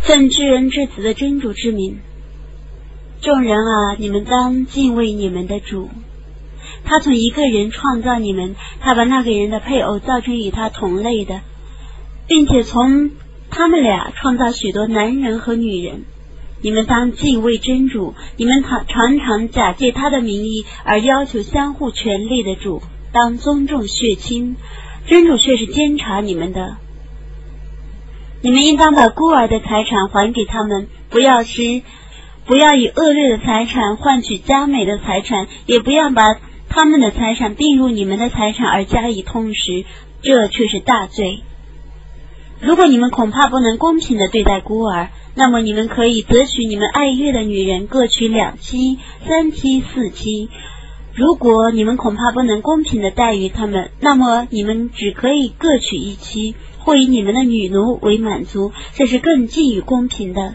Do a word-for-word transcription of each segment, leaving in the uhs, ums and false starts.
奉至恩至慈的真主之名，众人啊，你们当敬畏你们的主。他从一个人创造你们，他把那个人的配偶造成与他同类的，并且从他们俩创造许多男人和女人。你们当敬畏真主，你们常常假借他的名义而要求相互权利的主，当尊重血亲。真主却是监察你们的。你们应当把孤儿的财产还给他们，不要使不要以恶劣的财产换取佳美的财产，也不要把他们的财产并入你们的财产而加以通食，这却是大罪。如果你们恐怕不能公平地对待孤儿，那么你们可以择取你们爱悦的女人，各取两妻、三妻、四妻。如果你们恐怕不能公平地待遇他们，那么你们只可以各取一妻，或以你们的女奴为满足，这是更近于公平的。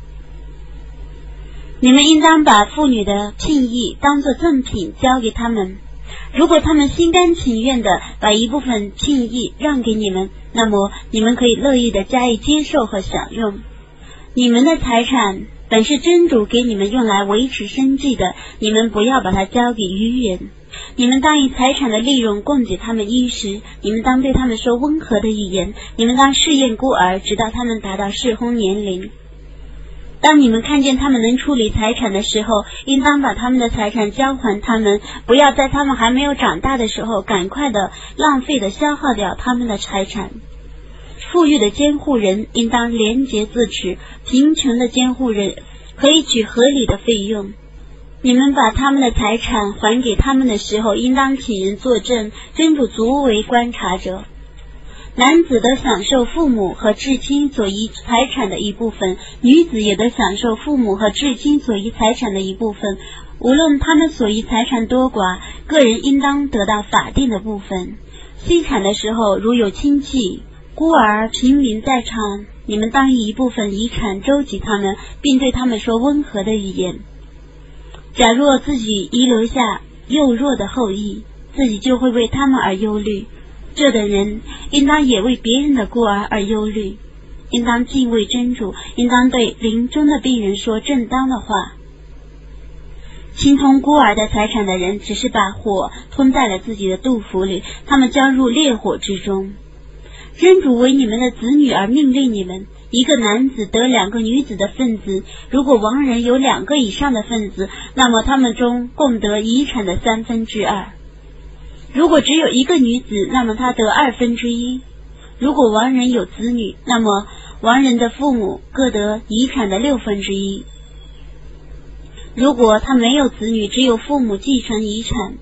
你们应当把妇女的聘役当作赠品交给他们，如果他们心甘情愿地把一部分聘役让给你们，那么你们可以乐意地加以接受和享用。你们的财产本是真主给你们用来维持生计的，你们不要把它交给愚人。你们当以财产的利润供给他们衣食，你们当对他们说温和的语言，你们当试验孤儿，直到他们达到适婚年龄。当你们看见他们能处理财产的时候，应当把他们的财产交还他们，不要在他们还没有长大的时候赶快的浪费的消耗掉他们的财产。富裕的监护人应当廉洁自持，贫穷的监护人可以取合理的费用。你们把他们的财产还给他们的时候，应当请人作证，真主足为观察者。男子得享受父母和至亲所遗财产的一部分，女子也得享受父母和至亲所遗财产的一部分，无论他们所遗财产多寡，个人应当得到法定的部分。析产的时候，如有亲戚、孤儿、平民在场，你们当以一部分遗产周济他们，并对他们说温和的语言。假若自己遗留下幼弱的后裔，自己就会为他们而忧虑。这等人应当也为别人的孤儿而忧虑，应当敬畏真主，应当对临终的病人说正当的话。侵吞孤儿的财产的人，只是把火吞在了自己的肚腹里，他们将入烈火之中。真主为你们的子女而命令你们，一个男子得两个女子的分子，如果亡人有两个以上的分子，那么他们中共得遗产的三分之二。如果只有一个女子，那么她得二分之一。如果亡人有子女，那么亡人的父母各得遗产的六分之一。如果他没有子女，只有父母继承遗产，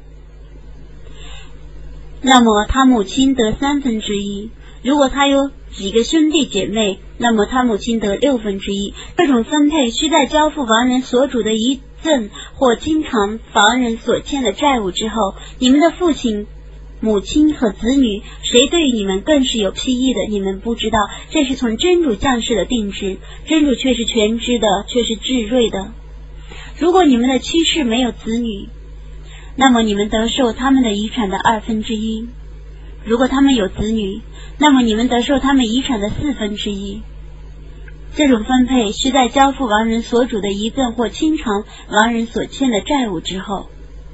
那么他母亲得三分之一。如果他有几个兄弟姐妹，那么他母亲得六分之一。这种分配需在交付亡人所主的遗赠或经常亡人所欠的债务之后。你们的父亲、母亲和子女，谁对你们更是有裨益的，你们不知道，这是从真主降世的定制，真主却是全知的，却是至睿的。如果你们的妻室没有子女，那么你们得受他们的遗产的二分之一。如果他们有子女，那么你们得受他们遗产的四分之一。这种分配需在交付亡人所主的遗赠或清偿亡人所欠的债务之后。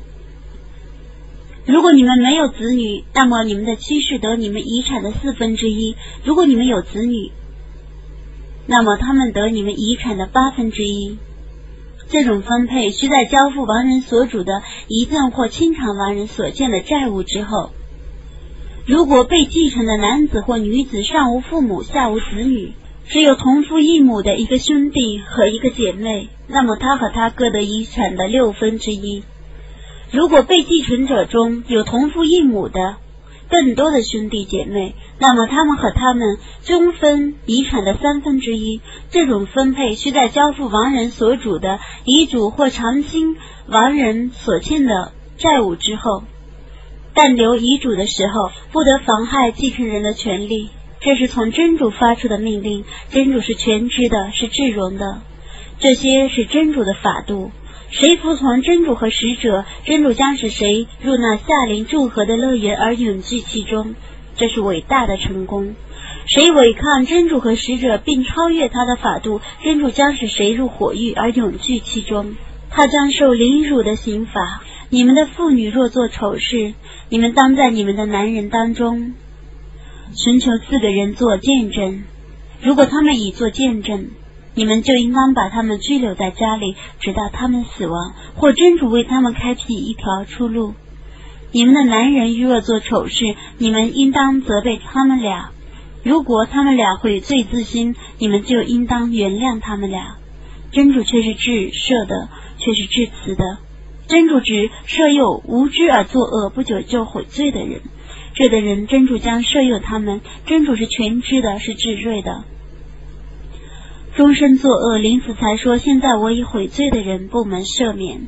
如果你们没有子女，那么你们的妻室得你们遗产的四分之一。如果你们有子女，那么他们得你们遗产的八分之一。这种分配需在交付亡人所主的遗赠或清偿亡人所欠的债务之后。如果被继承的男子或女子上无父母下无子女，只有同父异母的一个兄弟和一个姐妹，那么他和他各得遗产的六分之一。如果被继承者中有同父异母的更多的兄弟姐妹，那么他们和他们均分遗产的三分之一。这种分配需在交付亡人所主的遗嘱或偿清亡人所欠的债务之后。但留遗嘱的时候，不得妨害继承人的权利，这是从真主发出的命令，真主是全知的，是至荣的。这些是真主的法度，谁服从真主和使者，真主将使谁入那夏临祝贺的乐园而永居其中，这是伟大的成功。 谁违抗真主和使者并超越他的法度，真主将使谁入火狱而永居其中，他将受凌辱的刑罚。你们的妇女若做丑事，你们当在你们的男人当中寻求四个人做见证，如果他们已做见证，你们就应当把他们拘留在家里，直到他们死亡，或真主为他们开辟一条出路。你们的男人若做丑事，你们应当责备他们俩，如果他们俩悔罪自新，你们就应当原谅他们俩。真主却是至赦的，却是至慈的。真主只赦宥无知而作恶不久就悔罪的人，这的人真主将赦宥他们。真主是全知的，是至睿的。终身作恶，临死才说现在我已悔罪的人不蒙赦免，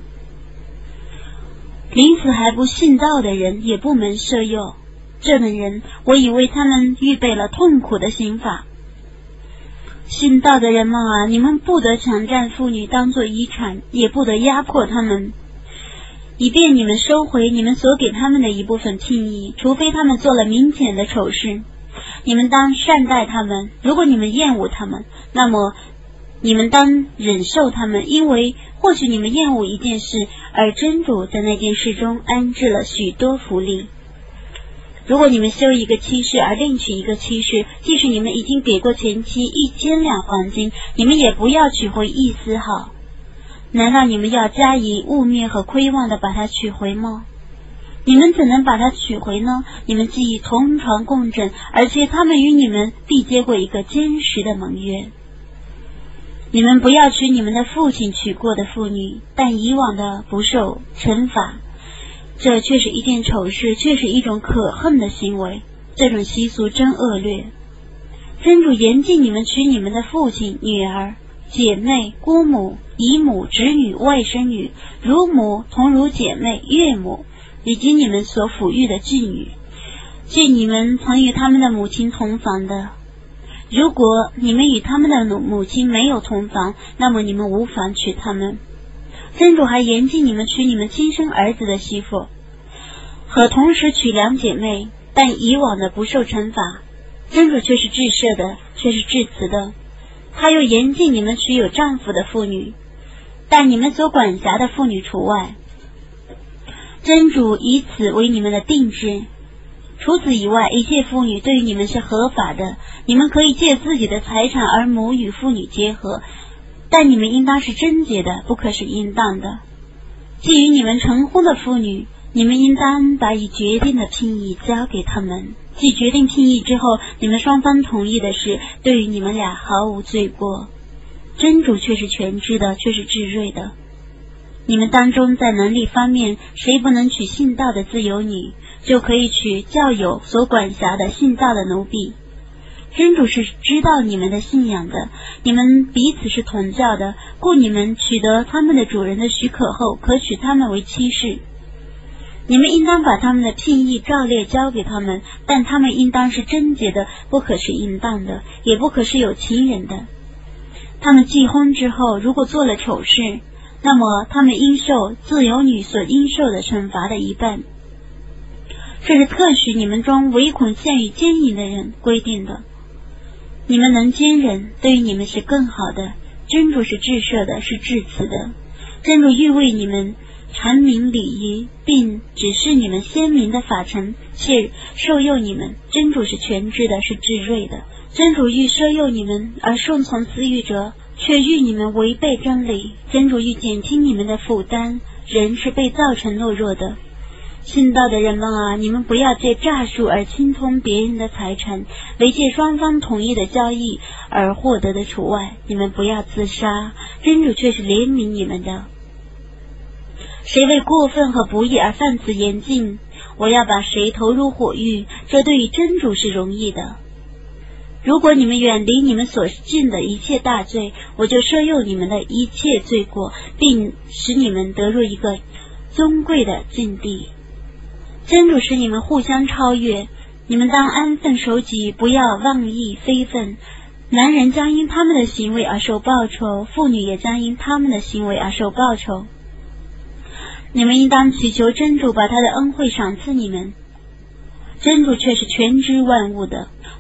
临死还不信道的人也不蒙赦宥，这等人我已为他们预备了痛苦的刑罚。信道的人们啊，你们不得强占妇女当作遗产，也不得压迫他们，以便你们收回你们所给他们的一部分聘益，除非他们做了明显的丑事。你们当善待他们，如果你们厌恶他们，那么你们当忍受他们，因为或许你们厌恶一件事，而真主在那件事中安置了许多福利。如果你们休一个妻室而另娶一个妻室，即使你们已经给过前妻一千两黄金，你们也不要取回一丝毫。难道你们要加以污蔑和亏望的把它取回吗？你们怎能把它取回呢？你们既同床共枕，而且他们与你们缔结过一个坚实的盟约。你们不要娶你们的父亲娶过的妇女，但以往的不受惩罚。这却是一件丑事，却是一种可恨的行为，这种习俗真恶劣。真主严禁你们娶你们的父亲、女儿、姐妹、姑母、姨母、侄女、外甥女、乳母、同乳姐妹、岳母，以及你们所抚育的妓女，即你们曾与他们的母亲同房的。如果你们与他们的母亲没有同房，那么你们无妨娶他们。真主还严禁你们娶你们亲生儿子的媳妇，和同时娶两姐妹，但以往的不受惩罚。真主却是至赦的，却是至慈的。他又严禁你们娶有丈夫的妇女，但你们所管辖的妇女除外。真主以此为你们的定制。除此以外，一切妇女对于你们是合法的，你们可以借自己的财产而母与妇女结合，但你们应当是贞洁的，不可是淫荡的。至于你们成婚的妇女，你们应当把已决定的聘益交给他们。即决定聘益之后，你们双方同意的事，对于你们俩毫无罪过。真主却是全知的，却是至睿的。你们当中在能力方面，谁不能娶信道的自由女，就可以娶教友所管辖的信道的奴婢。真主是知道你们的信仰的，你们彼此是同教的，故你们取得他们的主人的许可后，可娶他们为妻室。你们应当把他们的聘益照例交给他们，但他们应当是贞洁的，不可是淫荡的，也不可是有情人的。他们既婚之后，如果做了丑事，那么他们应受自由女所应受的惩罚的一半。这是特许你们中唯恐陷于奸淫的人规定的。你们能坚忍，对于你们是更好的。真主是至赦的，是至慈的。真主欲为你们阐明礼仪，并指示你们鲜明的法程，且授宥你们。真主是全知的，是至睿的。真主欲赦宥你们而顺从私欲者，却欲你们违背真理。真主欲减轻你们的负担，人是被造成懦弱的。信道的人们啊，你们不要借诈术而侵吞别人的财产，唯借双方同意的交易而获得的除外。你们不要自杀，真主却是怜悯你们的。谁为过分和不义而犯此严禁，我要把谁投入火狱，这对于真主是容易的。如果你们远离你们所尽的一切大罪，我就赦宥你们的一切罪过，并使你们得入一个尊贵的境地。真主使你们互相超越，你们当安分守己，不要妄议非分。男人将因他们的行为而受报酬，妇女也将因他们的行为而受报酬。你们应当祈求真主把他的恩惠赏赐你们，真主却是全知万物的。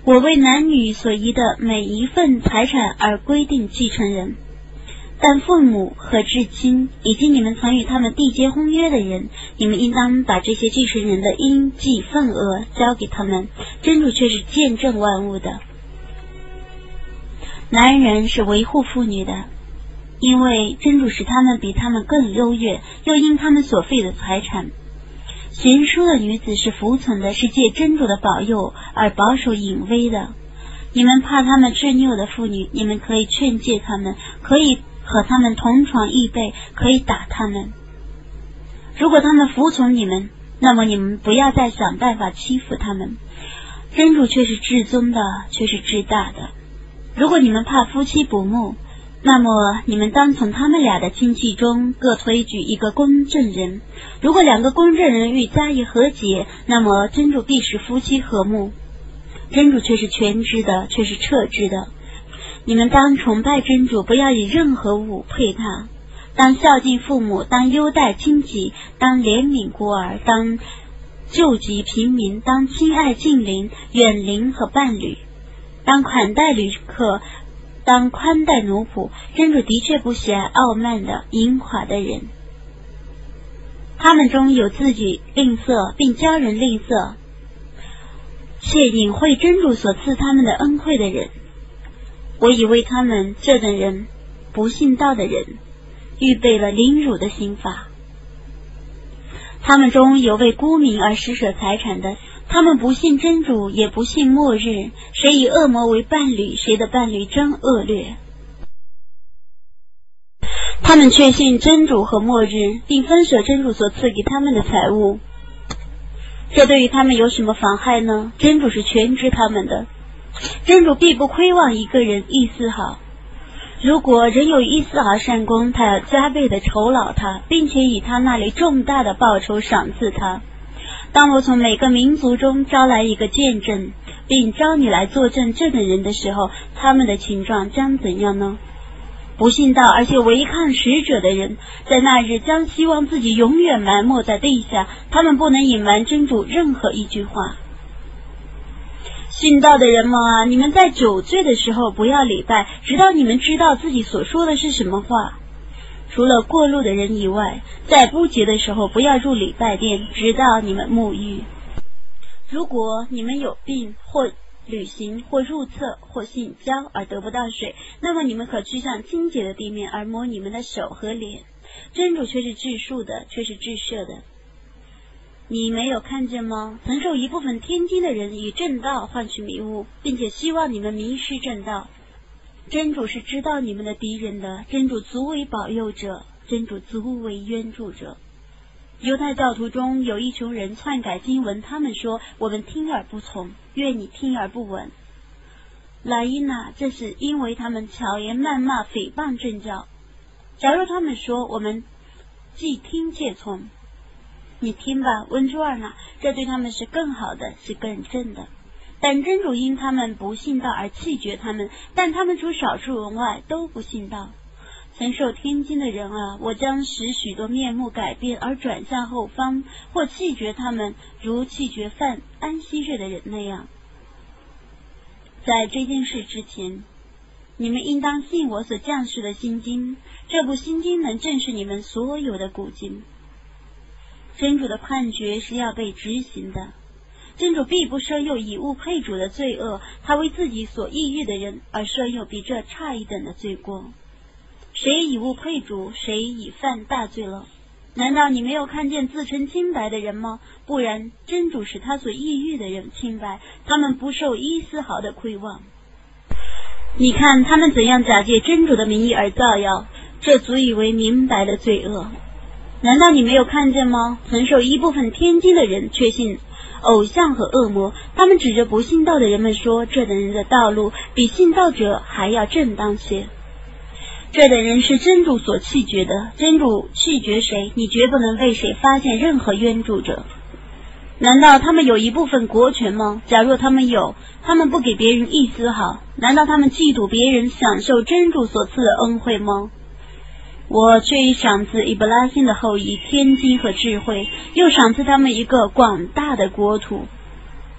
我为男女所依的每一份财产而规定继承人，但父母和至亲以及你们曾与他们缔结婚约的人，你们应当把这些继承人的应计份额交给他们。真主却是见证万物的。男人是维护妇女的，因为真主使他们比他们更优越，又因他们所费的财产。贤淑的女子是服从的，是借真主的保佑而保守隐微的。你们怕他们执拗的妇女，你们可以劝诫他们，可以和他们同床异被，可以打他们。如果他们服从你们，那么你们不要再想办法欺负他们。真主却是至尊的，却是至大的。如果你们怕夫妻不睦，那么你们当从他们俩的亲戚中各推举一个公证人。如果两个公证人欲加以和解，那么真主必使夫妻和睦。真主却是全知的，却是彻知的。你们当崇拜真主，不要以任何物配他。当孝敬父母，当优待亲戚，当怜悯孤儿，当救济平民，当亲爱近邻、远邻和伴侣，当款待旅客，当宽待奴仆。真主的确不喜爱傲慢的、淫垮的人。他们中有自己吝啬，并教人吝啬，且隐晦真主所赐他们的恩惠的人。我以为他们这等人，不信道的人，预备了凌辱的刑罚。他们中有为孤民而施舍财产的，他们不信真主，也不信末日。谁以恶魔为伴侣，谁的伴侣真恶劣。他们确信真主和末日，并分舍真主所赐给他们的财物。这对于他们有什么妨害呢？真主是全知他们的。真主必不亏望一个人一丝毫。如果人有一丝毫善功，他要加倍的酬劳他，并且以他那里重大的报酬赏赐他。当我从每个民族中招来一个见证，并招你来作证这等人的时候，他们的情状将怎样呢？不信道而且违抗使者的人，在那日将希望自己永远埋没在地下，他们不能隐瞒真主任何一句话。信道的人们啊，你们在酒醉的时候不要礼拜，直到你们知道自己所说的是什么话。除了过路的人以外，在不洁的时候不要入礼拜殿，直到你们沐浴。如果你们有病，或旅行，或入厕，或性交而得不到水，那么你们可去向清洁的地面而摸你们的手和脸。真主却是至恕的，却是至赦的。你没有看见吗？曾受一部分天经的人以正道换取迷雾，并且希望你们迷失正道。真主是知道你们的敌人的，真主足为保佑者，真主足为援助者。犹太教徒中有一群人篡改经文，他们说我们听而不从，愿你听而不闻。莱伊娜，这是因为他们巧言谩骂诽谤正教。假如他们说我们既听且从，你听吧，温朱尔纳，这对他们是更好的，是更正的。但真主因他们不信道而弃绝他们，但他们除少数人外都不信道。曾受天经的人啊，我将使许多面目改变而转向后方，或弃绝他们，如弃绝犯安息日的人那样。在这件事之前，你们应当信我所降世的心经，这部心经能证实你们所有的古经。真主的判决是要被执行的。真主必不赦宥以物配主的罪恶，他为自己所抑郁的人而赦宥比这差一等的罪过。谁以物配主，谁已犯大罪了。难道你没有看见自称清白的人吗？不然，真主使他所抑郁的人清白，他们不受一丝毫的亏望。你看他们怎样假借真主的名义而造谣，这足以为明白的罪恶。难道你没有看见吗？曾受一部分天经的人确信偶像和恶魔，他们指着不信道的人们说，这等人的道路比信道者还要正当些。这等人是真主所弃绝的，真主弃绝谁，你绝不能为谁发现任何援助者。难道他们有一部分国权吗？假若他们有，他们不给别人一丝毫。难道他们嫉妒别人享受真主所赐的恩惠吗？我却已赏赐伊布拉辛的后裔天机和智慧，又赏赐他们一个广大的国土。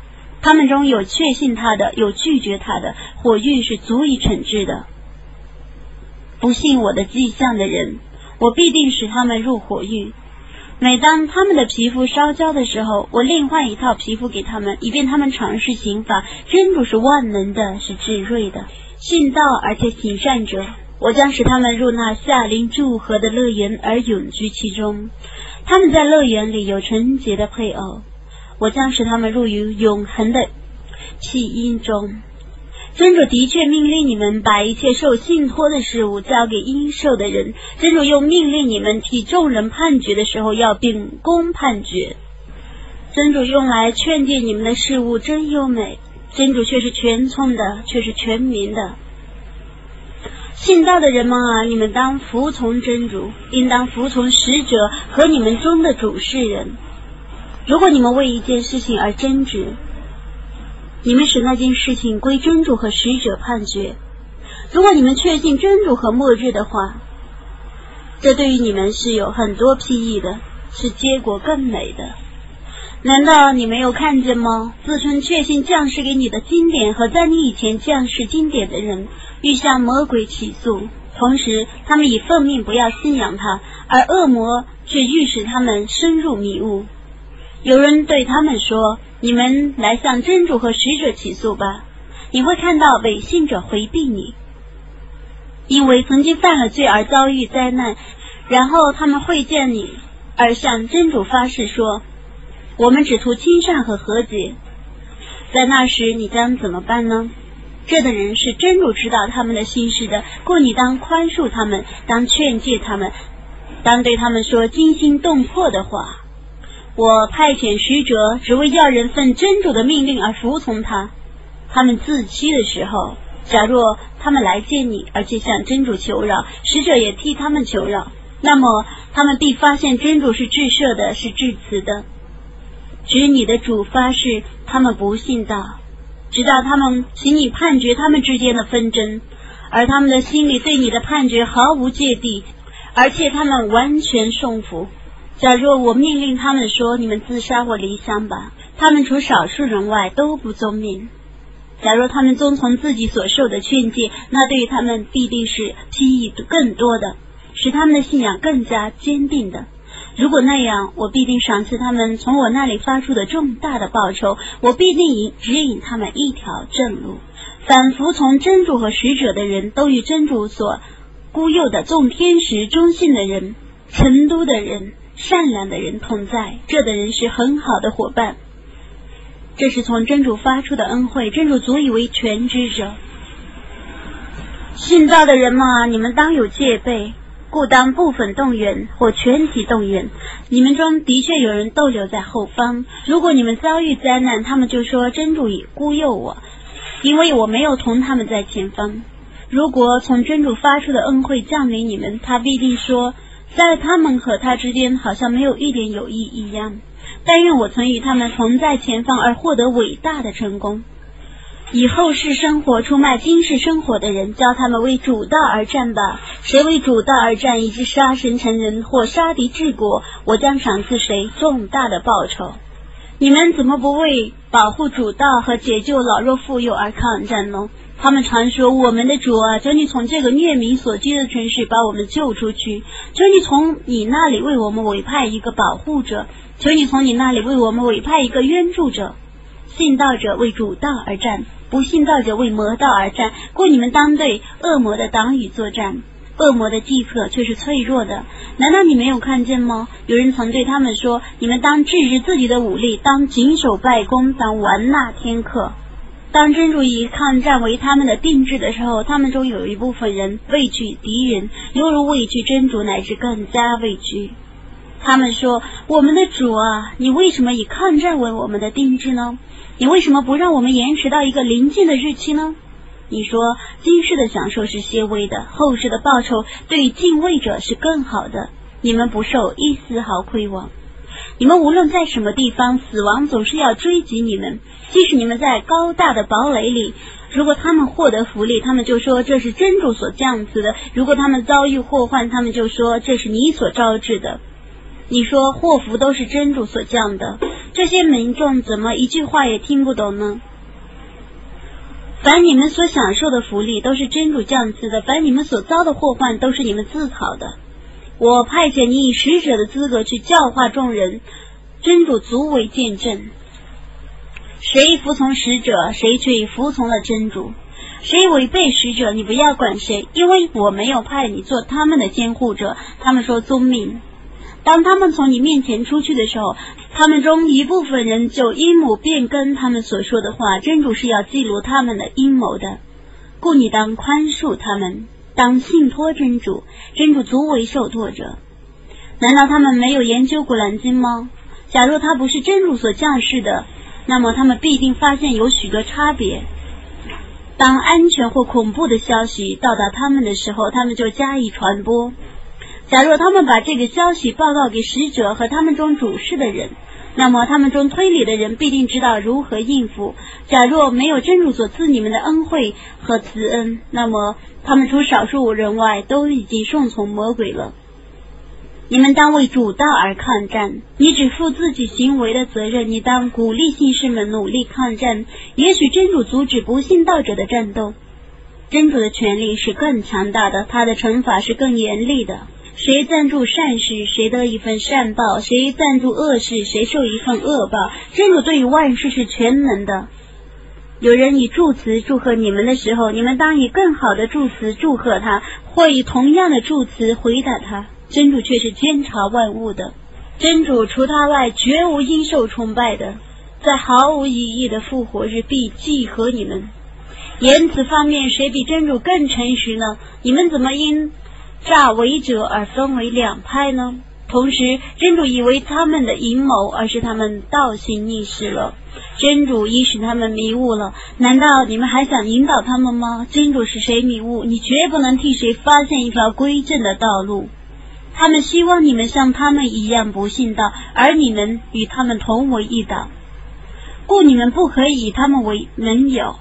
他们中有确信他的，有拒绝他的，火狱是足以惩治的。不信我的迹象的人，我必定使他们入火狱。每当他们的皮肤烧焦的时候，我另换一套皮肤给他们，以便他们尝试刑罚。真主是万能的，是智慧的，信道而且行善者，我将使他们入那夏临祝贺的乐园而永居其中。他们在乐园里有纯洁的配偶，我将使他们入于永恒的气音中。真主的确命令你们把一切受信托的事物交给应受的人，真主又命令你们替众人判决的时候要秉公判决。真主用来劝诫你们的事物真优美，真主却是全聪的，却是全民的。信道的人们啊，你们当服从真主，应当服从使者和你们中的主事人。如果你们为一件事情而争执，你们使那件事情归真主和使者判决。如果你们确信真主和末日的话，这对于你们是有很多裨益的，是结果更美的。难道你没有看见吗？自称确信降世给你的经典和在你以前降世经典的人，欲向魔鬼起诉，同时他们以奉命不要信仰他，而恶魔却欲使他们深入迷雾。有人对他们说，你们来向真主和使者起诉吧，你会看到违信者回避你，因为曾经犯了罪而遭遇灾难，然后他们会见你，而向真主发誓说，我们只图亲善和和解。在那时你将怎么办呢？这等人是真主知道他们的心事的，故你当宽恕他们，当劝诫他们，当对他们说惊心动魄的话。我派遣使者，只为要人奉真主的命令而服从他。他们自欺的时候，假若他们来见你，而且向真主求饶，使者也替他们求饶，那么他们必发现真主是至赦的，是至慈的。指你的主发誓，他们不信道，直到他们请你判决他们之间的纷争，而他们的心里对你的判决毫无芥蒂，而且他们完全顺服。假若我命令他们说，你们自杀或离乡吧，他们除少数人外都不遵命。假若他们遵从自己所受的劝诫，那对于他们必定是裨益更多的，使他们的信仰更加坚定的。如果那样，我必定赏赐他们从我那里发出的重大的报酬，我必定引指引他们一条正路。反服从真主和使者的人，都与真主所孤佑的众天使、忠信的人、成都的人、善良的人同在，这等人是很好的伙伴。这是从真主发出的恩惠，真主足以为全知者。信道的人嘛，你们当有戒备，故当部分动员或全体动员。你们中的确有人逗留在后方，如果你们遭遇灾难，他们就说真主已孤佑我，因为我没有同他们在前方。如果从真主发出的恩惠降临你们，他必定说，在他们和他之间好像没有一点友谊一样。但愿我曾与他们同在前方而获得伟大的成功。以后世生活出卖今世生活的人，教他们为主道而战吧。谁为主道而战，以致杀神成人或杀敌治国，我将赏赐谁重大的报酬。你们怎么不为保护主道和解救老弱妇幼而抗战呢？他们常说，我们的主啊，求你从这个虐民所居的城市把我们救出去，求你从你那里为我们委派一个保护者，求你从你那里为我们委派一个援助者。信道者为主道而战，不信道者为魔道而战，故你们当对恶魔的党羽作战。恶魔的计策却是脆弱的，难道你没有看见吗？有人曾对他们说，你们当制止自己的武力，当谨守拜功，当玩纳天课。当真主以抗战为他们的定制的时候，他们中有一部分人畏惧敌人，犹如畏惧真主，乃至更加畏惧。他们说，我们的主啊，你为什么以抗战为我们的定制呢？你为什么不让我们延迟到一个临近的日期呢？你说，今世的享受是些微的，后世的报酬对于敬畏者是更好的，你们不受一丝毫亏枉。你们无论在什么地方，死亡总是要追击你们，即使你们在高大的堡垒里，如果他们获得福利，他们就说这是真主所降赐的；如果他们遭遇祸患，他们就说这是你所招致的。 你说祸福都是真主所降的，这些民众怎么一句话也听不懂呢？凡你们所享受的福利都是真主降赐的，凡你们所遭的祸患都是你们自讨的。我派遣你以使者的资格去教化众人，真主足为见证。谁服从使者，谁却服从了真主。谁违背使者，你不要管谁，因为我没有派你做他们的监护者。他们说遵命。当他们从你面前出去的时候，他们中一部分人就阴谋变更他们所说的话，真主是要记录他们的阴谋的，故你当宽恕他们，当信托真主，真主足为受托者。难道他们没有研究古兰经吗？假若他不是真主所降世的，那么他们必定发现有许多差别。当安全或恐怖的消息到达他们的时候，他们就加以传播。假若他们把这个消息报告给使者和他们中主事的人，那么他们中推理的人必定知道如何应付。假若没有真主所赐你们的恩惠和慈恩，那么他们除少数人外都已经顺从魔鬼了。你们当为主道而抗战，你只负自己行为的责任，你当鼓励信士们努力抗战。也许真主阻止不信道者的战斗，真主的权力是更强大的，他的惩罚是更严厉的。谁赞助善事，谁得一份善报；谁赞助恶事，谁受一份恶报。真主对于万事是全能的。有人以祝词祝贺你们的时候，你们当以更好的祝词祝贺他，或以同样的祝词回答他。真主却是监察万物的，真主除他外绝无应受崇拜的，在毫无意义的复活日必记合你们。言辞方面，谁比真主更诚实呢？你们怎么因诈伪者而分为两派呢？同时真主以为他们的阴谋，而是他们倒行逆施了。真主已使他们迷雾了，难道你们还想引导他们吗？真主使谁迷雾，你绝不能替谁发现一条归正的道路。他们希望你们像他们一样不信道，而你们与他们同为一党，故你们不可以以他们为盟友，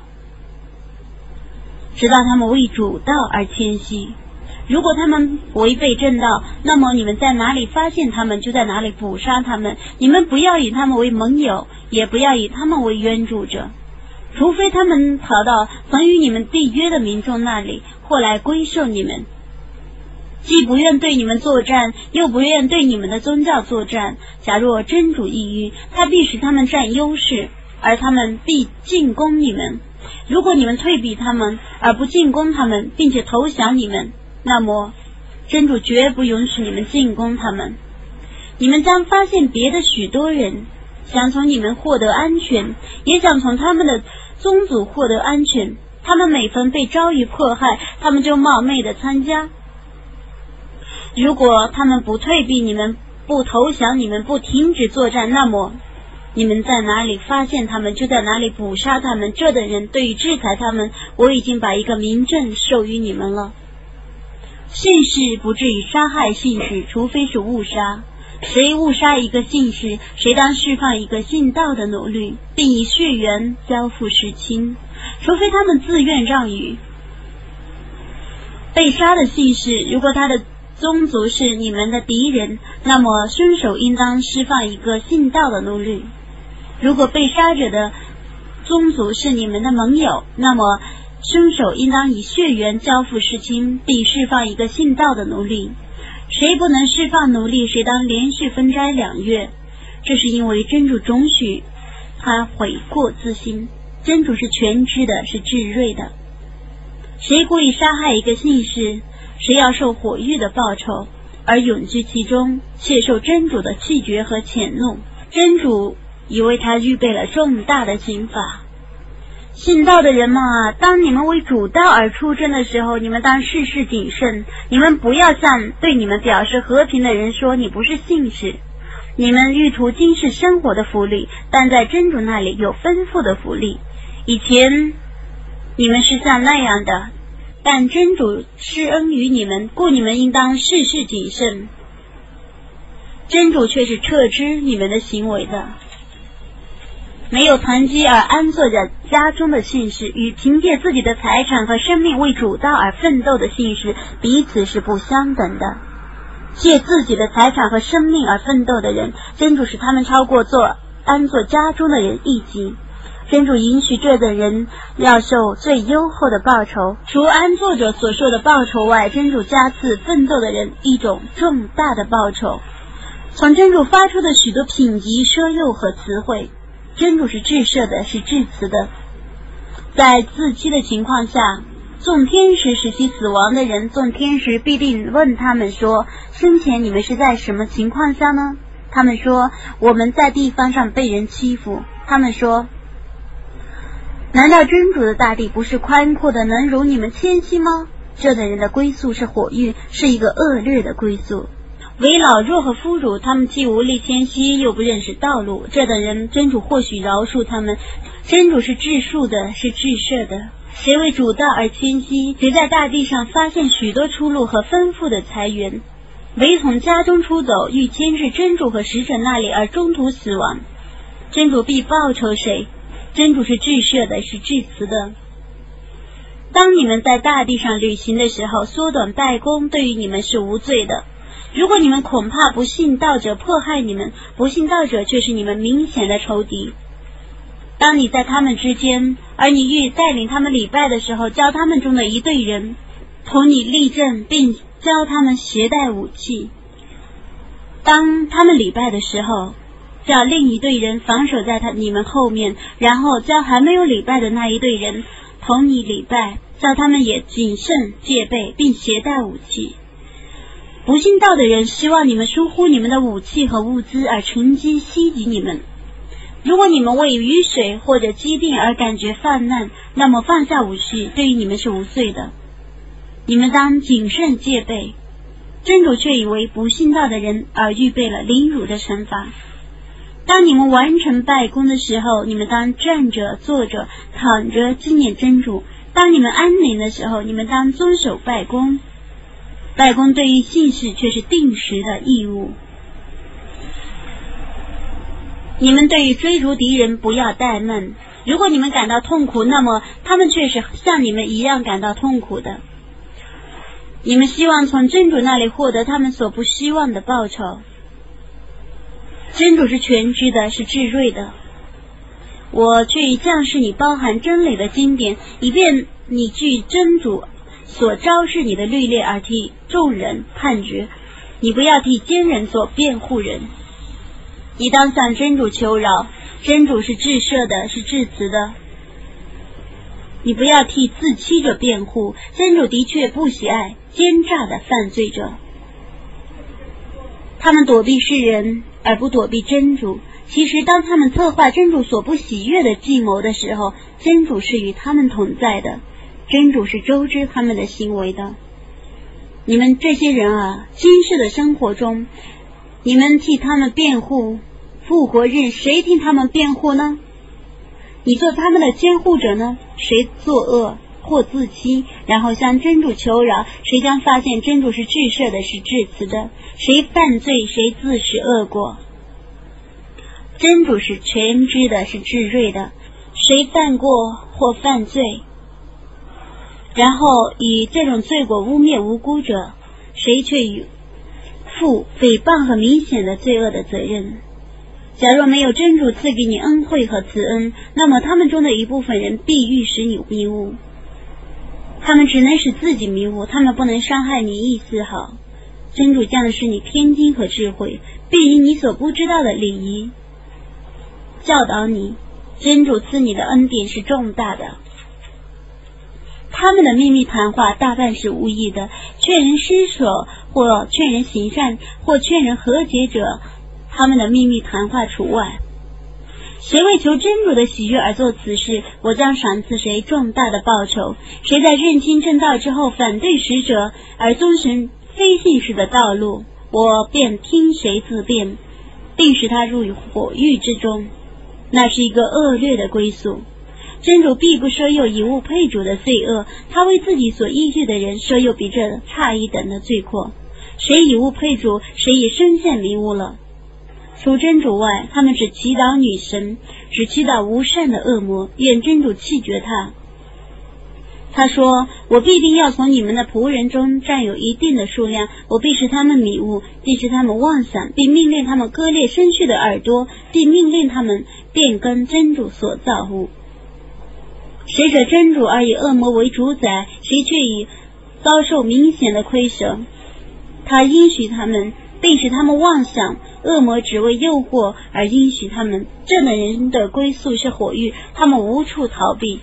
直到他们为主道而谦虚。如果他们违背正道，那么你们在哪里发现他们，就在哪里捕杀他们。你们不要以他们为盟友，也不要以他们为援助者，除非他们逃到曾与你们缔约的民众那里，或来归顺你们。既不愿对你们作战，又不愿对你们的宗教作战。假若真主意欲，他必使他们占优势，而他们必进攻你们。如果你们退避他们，而不进攻他们，并且投降你们，那么真主绝不允许你们进攻他们。你们将发现别的许多人想从你们获得安全，也想从他们的宗族获得安全。他们每逢被遭遇迫害，他们就冒昧的参加。如果他们不退避你们，不投降你们，不停止作战，那么你们在哪里发现他们，就在哪里捕杀他们。这等人对于制裁他们，我已经把一个明证授予你们了。信士不至于杀害信士，除非是误杀。谁误杀一个信士，谁当释放一个信道的奴隶，并以血缘交付世亲，除非他们自愿让与。被杀的信士，如果他的宗族是你们的敌人，那么凶手应当释放一个信道的奴隶。如果被杀者的宗族是你们的盟友，那么凶手应当以血缘交付世亲，并释放一个信道的奴隶。谁不能释放奴隶，谁当连续分斋两月。这是因为真主准许他悔过自新，真主是全知的，是智睿的。谁故意杀害一个信士，谁要受火狱的报酬，而永居其中，且受真主的气绝和谴怒。真主已为他预备了重大的刑罚。信道的人们啊，当你们为主道而出征的时候，你们当事事谨慎。你们不要向对你们表示和平的人说你不是信士。你们欲图今世生活的福利，但在真主那里有丰富的福利。以前你们是像那样的，但真主施恩于你们，故你们应当事事谨慎。真主却是撤知你们的行为的。没有囤积而安坐在家中的信士，与凭借自己的财产和生命为主道而奋斗的信士，彼此是不相等的。 借自己的财产和生命而奋斗的人，真主使他们超过做安坐家中的人一级。真主允许这等人要受最优厚的报酬，除安坐者所受的报酬外，真主加赐奋斗的人一种重大的报酬。从真主发出的许多品级、奢诱和词汇，真主是至赦的，是至慈的。在自欺的情况下，众天使使其死亡的人，众天使必定问他们说：生前你们是在什么情况下呢？他们说：我们在地方上被人欺负。他们说：难道真主的大地不是宽阔的，能容你们迁徙吗？这等人的归宿是火狱，是一个恶劣的归宿。为老弱和俘虏，他们既无力迁徙，又不认识道路，这等人真主或许饶恕他们。真主是至恕的，是至赦的。谁为主道而迁徙，谁在大地上发现许多出路和丰富的财源，唯从家中出走，欲迁至真主和使者那里而中途死亡，真主必报酬谁。真主是至赦的，是至慈的。当你们在大地上旅行的时候，缩短拜功对于你们是无罪的。如果你们恐怕不信道者迫害你们，不信道者却是你们明显的仇敌。当你在他们之间，而你欲带领他们礼拜的时候，教他们中的一队人同你立正，并教他们携带武器。当他们礼拜的时候，叫另一队人防守在他你们后面，然后叫还没有礼拜的那一队人同你礼拜，叫他们也谨慎戒备，并携带武器。不信道的人希望你们疏忽你们的武器和物资，而乘机袭击你们。如果你们为雨水或者疾病而感觉犯难，那么放下武器对于你们是无罪的。你们当谨慎戒备。真主却以为不信道的人而预备了凌辱的惩罚。当你们完成拜功的时候，你们当站着、坐着、躺着纪念真主。当你们安宁的时候，你们当遵守拜功。拜功对于信士却是定时的义务。你们对于追逐敌人不要怠慢，如果你们感到痛苦，那么他们却是像你们一样感到痛苦的。你们希望从真主那里获得他们所不希望的报酬。真主是全知的，是至睿的。我却已降示你包含真理的经典，以便你据真主所昭示你的律例而替众人判决。你不要替奸人做辩护人，你当向真主求饶。真主是至赦的，是至慈的。你不要替自欺者辩护，真主的确不喜爱奸诈的犯罪者。他们躲避世人而不躲避真主，其实当他们策划真主所不喜悦的计谋的时候，真主是与他们同在的，真主是周知他们的行为的。你们这些人啊，今世的生活中，你们替他们辩护，复活日谁替他们辩护呢？你做他们的监护者呢？谁作恶或自欺，然后向真主求饶，谁将发现真主是至赦的，是至慈的。谁犯罪，谁自食恶果。真主是全知的，是至睿的。谁犯过或犯罪，然后以这种罪过污蔑无辜者，谁却与负诽谤和明显的罪恶的责任。假若没有真主赐给你恩惠和慈恩，那么他们中的一部分人必欲使你迷雾。他们只能使自己迷雾，他们不能伤害你一丝毫。真主降示你天经和智慧，并以你所不知道的礼仪教导你。真主赐你的恩典是重大的。他们的秘密谈话大半是无益的，劝人施舍或劝人行善或劝人和解者，他们的秘密谈话除外。谁为求真主的喜悦而做此事，我将赏赐谁重大的报酬。谁在认清正道之后反对使者而遵循非信士的道路，我便听谁自辩，并使他入于火狱之中。那是一个恶劣的归宿。真主必不赦宥以物配主的罪恶，他为自己所依据的人赦宥比这差一等的罪过。谁以物配主，谁也深陷迷雾了。除真主外，他们只祈祷女神，只祈祷无善的恶魔，愿真主弃绝他。 他说，我必定要从你们的仆人中占有一定的数量，我必使他们迷雾，必使他们妄想，并命令他们割裂生畜的耳朵，并命令他们变更真主所造物。谁者真主而以恶魔为主宰，谁却以遭受明显的亏舍。他应许他们，并使他们妄想，恶魔只为诱惑而应许他们。这等人的归宿是火狱，他们无处逃避。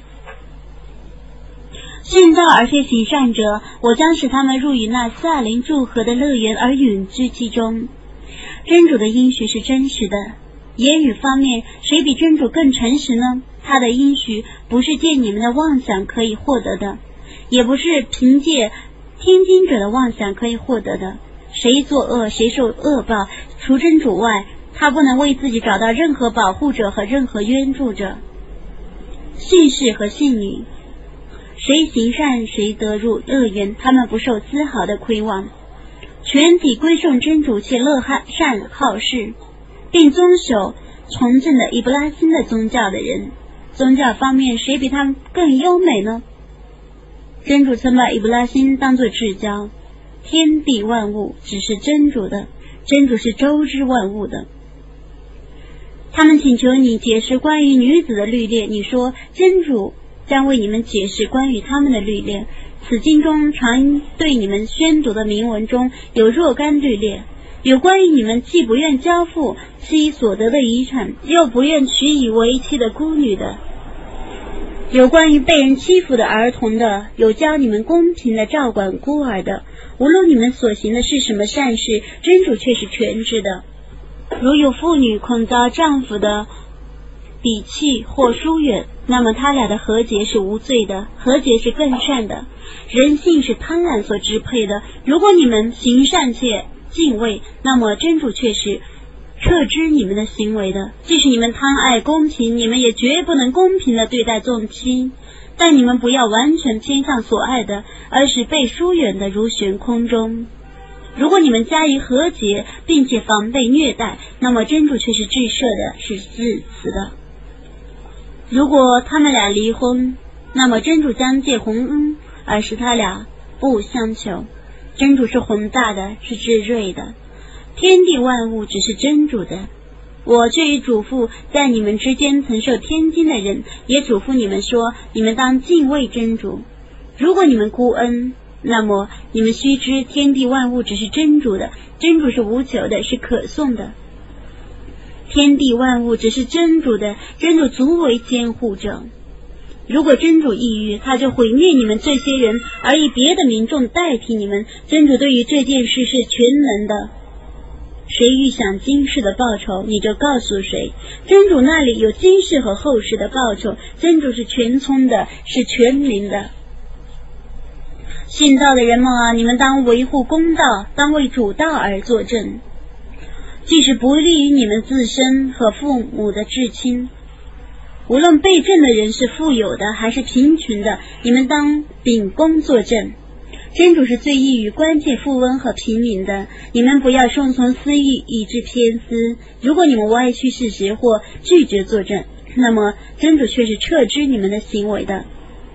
信道而且行善者，我将使他们入于那萨林祝贺的乐园而永居其中。真主的应许是真实的。言语方面，谁比真主更诚实呢？他的应许不是借你们的妄想可以获得的，也不是凭借天经者的妄想可以获得的。谁作恶，谁受恶报，除真主外，他不能为自己找到任何保护者和任何援助者。信士和信女，谁行善谁得入乐园，他们不受丝毫的亏望。全体归顺真主，且乐善好事，并遵守从正的伊布拉辛的宗教的人，宗教方面谁比他们更优美呢？真主曾把伊布拉辛当作至交，天地万物只是真主的，真主是周知万物的。他们请求你解释关于女子的律例，你说真主将为你们解释关于他们的律例。此经中常对你们宣读的铭文中有若干律例，有关于你们既不愿交付其所得的遗产，又不愿娶以为妻的孤女的，有关于被人欺负的儿童的，有教你们公平的照管孤儿的。无论你们所行的是什么善事，真主却是全知的。如有妇女恐遭丈夫的鄙弃或疏远，那么他俩的和解是无罪的，和解是更善的。人性是贪婪所支配的，如果你们行善且敬畏，那么真主却是撤知你们的行为的。即使你们贪爱公平，你们也绝不能公平地对待众妻，但你们不要完全偏向所爱的，而是被疏远的如悬空中。如果你们加以和解，并且防备虐待，那么真主却是至赦的，是至慈的。如果他们俩离婚，那么真主将借洪恩而使他俩不相求。真主是宏大的，是至睿的，天地万物只是真主的。我却已嘱咐在你们之间曾受天经的人，也嘱咐你们说，你们当敬畏真主。如果你们孤恩，那么你们须知天地万物只是真主的，真主是无求的，是可颂的。天地万物只是真主的，真主足为监护者。如果真主抑郁，他就毁灭你们这些人，而以别的民众代替你们。真主对于这件事是全能的，谁预想今世的报酬，你就告诉谁。真主那里有今世和后世的报酬，真主是全聪的，是全灵的。信道的人们啊，你们当维护公道，当为主道而作证，即使不利于你们自身和父母的至亲。无论被证的人是富有的还是贫穷的，你们当秉公作证。真主是最易于关切富翁和平民的，你们不要顺从私欲以致偏私。如果你们歪曲事实或拒绝作证，那么真主却是撤知你们的行为的。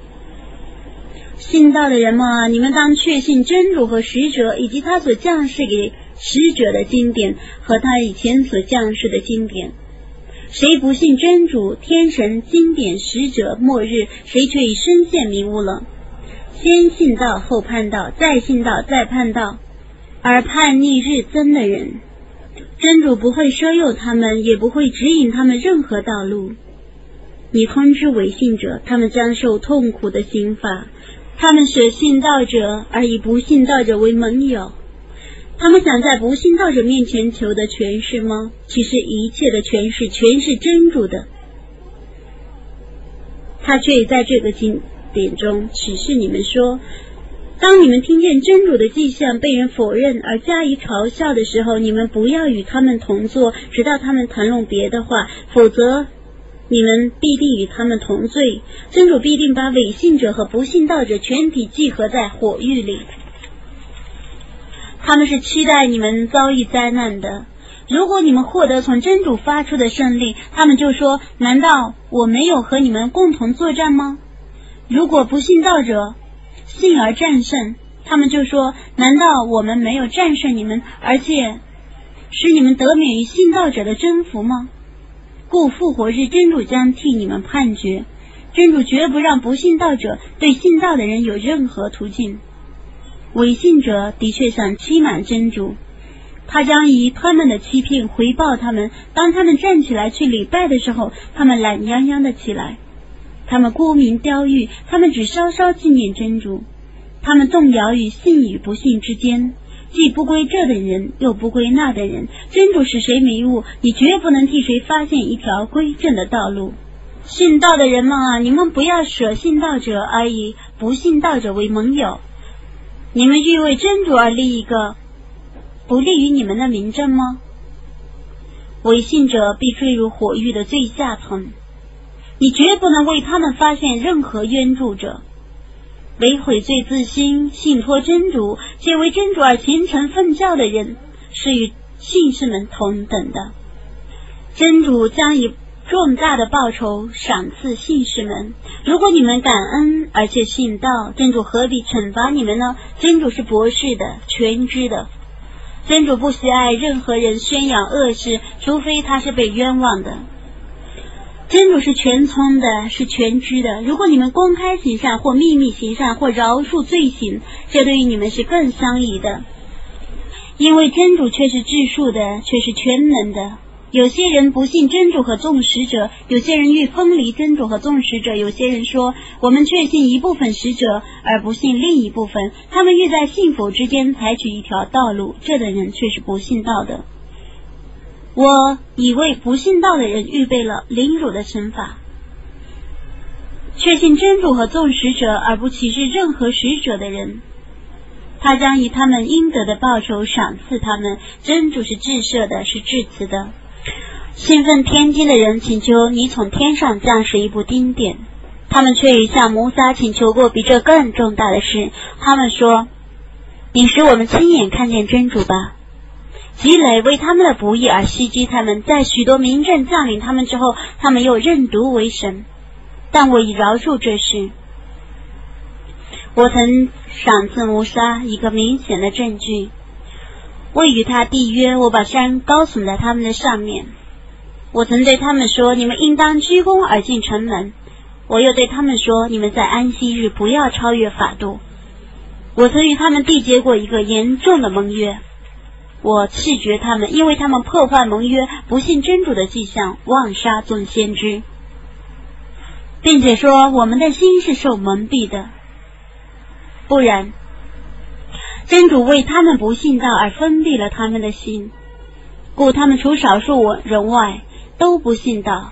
信道的人们啊，你们当确信真主和使者以及他所降世给使者的经典和他以前所降世的经典。谁不信真主、天神、经典、使者、末日，谁却已身陷迷雾了。先信道后叛道，再信道再叛道，而叛逆日增的人，真主不会奢诱他们，也不会指引他们任何道路。你通知违信者，他们将受痛苦的刑罚。他们舍信道者而以不信道者为盟友，他们想在不信道者面前求得权势吗？其实一切的权势全是真主的，他却在这个经典中启示你们说，当你们听见真主的迹象被人否认而加以嘲笑的时候，你们不要与他们同坐，直到他们谈论别的话，否则你们必定与他们同罪。真主必定把伪信者和不信道者全体集合在火狱里。他们是期待你们遭遇灾难的。如果你们获得从真主发出的胜利，他们就说，难道我没有和你们共同作战吗？ 如果不信道者信而战胜，他们就说，难道我们没有战胜你们，而且使你们得免于信道者的征服吗？故复活日真主将替你们判决，真主绝不让不信道者对信道的人有任何途径。伪信者的确想欺瞒真主，他将以他们的欺骗回报他们。当他们站起来去礼拜的时候，他们懒洋洋的起来，他们沽名钓誉，他们只稍稍纪念真主，他们动摇于信与不信之间，既不归这等人，又不归那等人。真主使谁迷雾，你绝不能替谁发现一条归正的道路。信道的人们啊，你们不要舍信道者而以不信道者为盟友。你们欲为真主而立一个不利于你们的明证吗？伪信者必坠入火狱的最下层，你绝不能为他们发现任何冤助者。为悔罪自新，信托真主，且为真主而虔诚奉教的人，是与信士们同等的。真主将以重大的报酬赏赐信士们。如果你们感恩而且信道，真主何必惩罚你们呢？真主是博士的，全知的。真主不喜爱任何人宣扬恶事，除非他是被冤枉的。真主是全聪的，是全知的。如果你们公开行善，或秘密行善，或饶恕罪行，这对于你们是更相宜的。因为真主却是至数的，却是全能的。有些人不信真主和众使者，有些人欲分离真主和众使者，有些人说，我们确信一部分使者，而不信另一部分。他们欲在信否之间采取一条道路，这等人却是不信道的。我已为不信道的人预备了凌辱的惩罚。确信真主和众使者而不歧视任何使者的人，他将以他们应得的报酬赏赐他们。真主是至赦的，是至慈的。信奉天经的人请求你从天上降示一部经典，他们却已向摩萨请求过比这更重大的事。他们说，你使我们亲眼看见真主吧。积累为他们的不义而袭击他们，在许多明证降临他们之后，他们又认独为神。但我已饶恕这事。我曾赏赐摩萨一个明显的证据，我与他缔约，我把山高耸在他们的上面。我曾对他们说，你们应当鞠躬而进城门。我又对他们说，你们在安息日不要超越法度。我曾与他们缔结过一个严重的盟约，我弃绝他们，因为他们破坏盟约，不信真主的迹象，妄杀众先知，并且说我们的心是受蒙蔽的。不然，真主为他们不信道而封闭了他们的心，故他们除少数人外都不信道。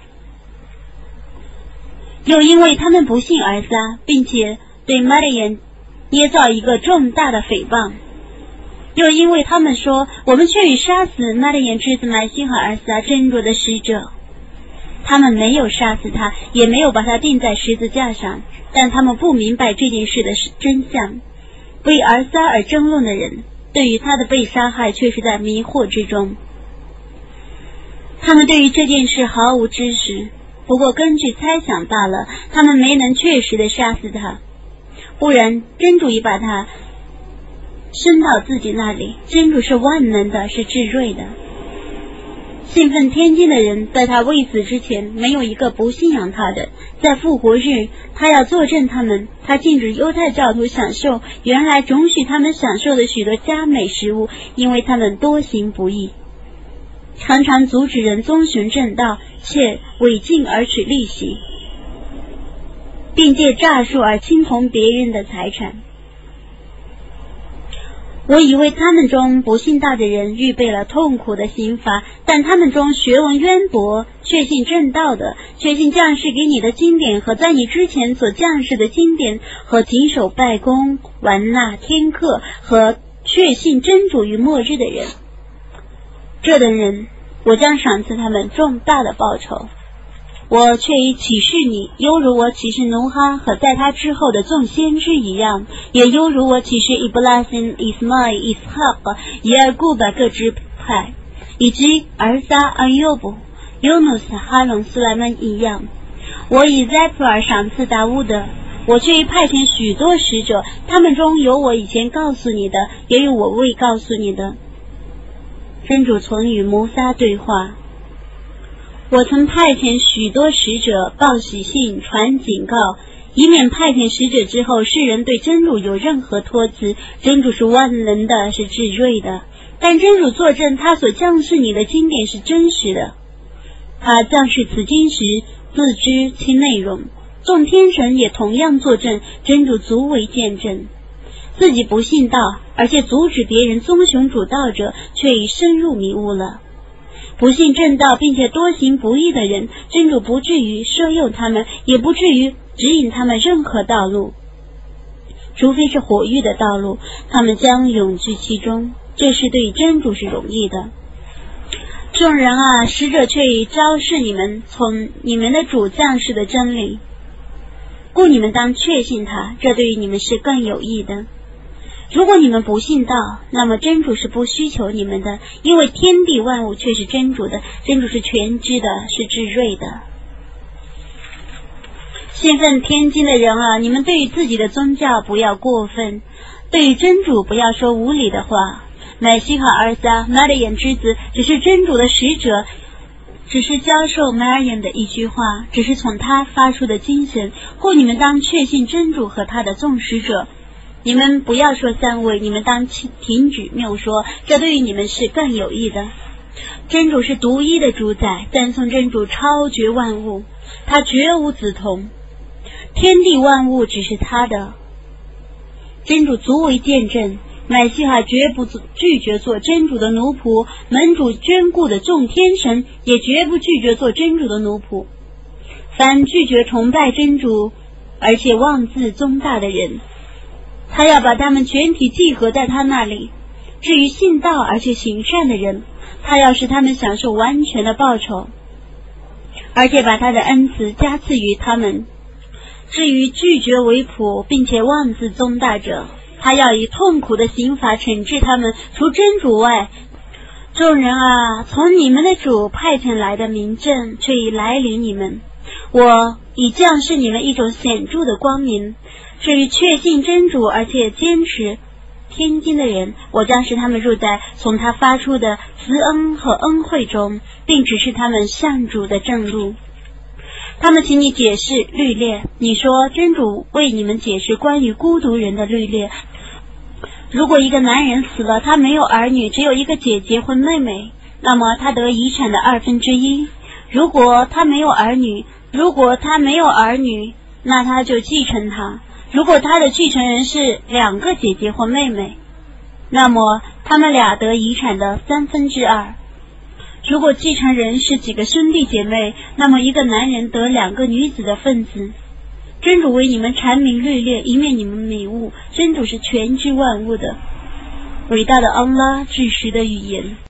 又因为他们不信而撒，并且对玛利亚捏造一个重大的诽谤。又因为他们说，我们却已杀死玛利亚之子麦西和儿撒真主的使者。他们没有杀死他，也没有把他钉在十字架上，但他们不明白这件事的真相。为儿撒而争论的人，对于他的被杀害却是在迷惑之中。他们对于这件事毫无知识，不过根据猜想罢了，他们没能确实的杀死他。不然，真主已把他升到自己那里。真主是万能的，是至睿的。信奉天经的人，在他未死之前，没有一个不信仰他的。在复活日，他要作证他们，他禁止犹太教徒享受原来准许他们享受的许多佳美食物，因为他们多行不义，常常阻止人遵循正道，且违禁而取利息，并借诈术而侵从别人的财产。我以为他们中不信道的人预备了痛苦的刑罚，但他们中学问渊博、确信正道的，确信降世给你的经典和在你之前所降世的经典，和谨守拜功、玩纳天课和确信真主于末日的人，这等人我将赏赐他们重大的报酬。我却已启示你，犹如我启示努哈和在他之后的众先知一样，也犹如我启示伊布拉辛、伊斯麦、伊斯哈和耶尔古巴各支派，以及儿撒、阿尤布、尤努斯、哈隆、苏莱曼一样。我以塞普尔赏赐达乌德， 我却派遣许多使者，他们中有我以前告诉你的，也有我未告诉你的。真主曾与摩撒对话，我曾派遣许多使者报喜信，传警告，以免派遣使者之后，世人对真主有任何托辞。真主是万能的，是至睿的。但真主作证，他所降示你的经典是真实的。他降示此经时，自知其内容。众天神也同样作证，真主足为见证。自己不信道，而且阻止别人遵循主道者，却已深入迷雾了。不信正道并且多行不义的人，真主不至于摄诱他们，也不至于指引他们任何道路，除非是火狱的道路，他们将永居其中，这是对真主是容易的。众人啊，使者却已昭示你们从你们的主降世的真理，故你们当确信他，这对于你们是更有益的。如果你们不信道，那么真主是不需求你们的，因为天地万物却是真主的，真主是全知的，是至睿的。信奉天经的人啊，你们对于自己的宗教不要过分，对于真主不要说无理的话。乃西哈儿撒马利亚之子只是真主的使者，只是教授马利亚的一句话，只是从他发出的精神，故你们当确信真主和他的众使者。你们不要说三位，你们当停止谬说，这对于你们是更有益的。真主是独一的主宰，赞颂真主超绝万物，他绝无子同，天地万物只是他的。真主足为见证，乃西哈绝不拒绝做真主的奴仆，门主眷顾的众天神也绝不拒绝做真主的奴仆。凡拒绝崇拜真主而且妄自宗大的人，他要把他们全体集合在他那里。至于信道而且行善的人，他要使他们享受完全的报酬，而且把他的恩慈加赐于他们。至于拒绝为仆并且妄自宗大者，他要以痛苦的刑罚惩治他们，除真主外。众人啊，从你们的主派遣来的明证却已来临你们，我已降示你们一种显著的光明。至于确信真主而且坚持天经的人，我将使他们入在从他发出的慈恩和恩惠中，并指示他们向主的正路。他们请你解释律列，你说真主为你们解释关于孤独人的律列。如果一个男人死了，他没有儿女，只有一个姐姐或妹妹，那么他得遗产的二分之一。如果他没有儿女，如果他没有儿女，那他就继承他。如果他的继承人是两个姐姐或妹妹，那么他们俩得遗产的三分之二。如果继承人是几个兄弟姐妹，那么一个男人得两个女子的份子。真主为你们阐明律列，以免你们迷雾。真主是全知万物的，伟大的安拉至实的语言。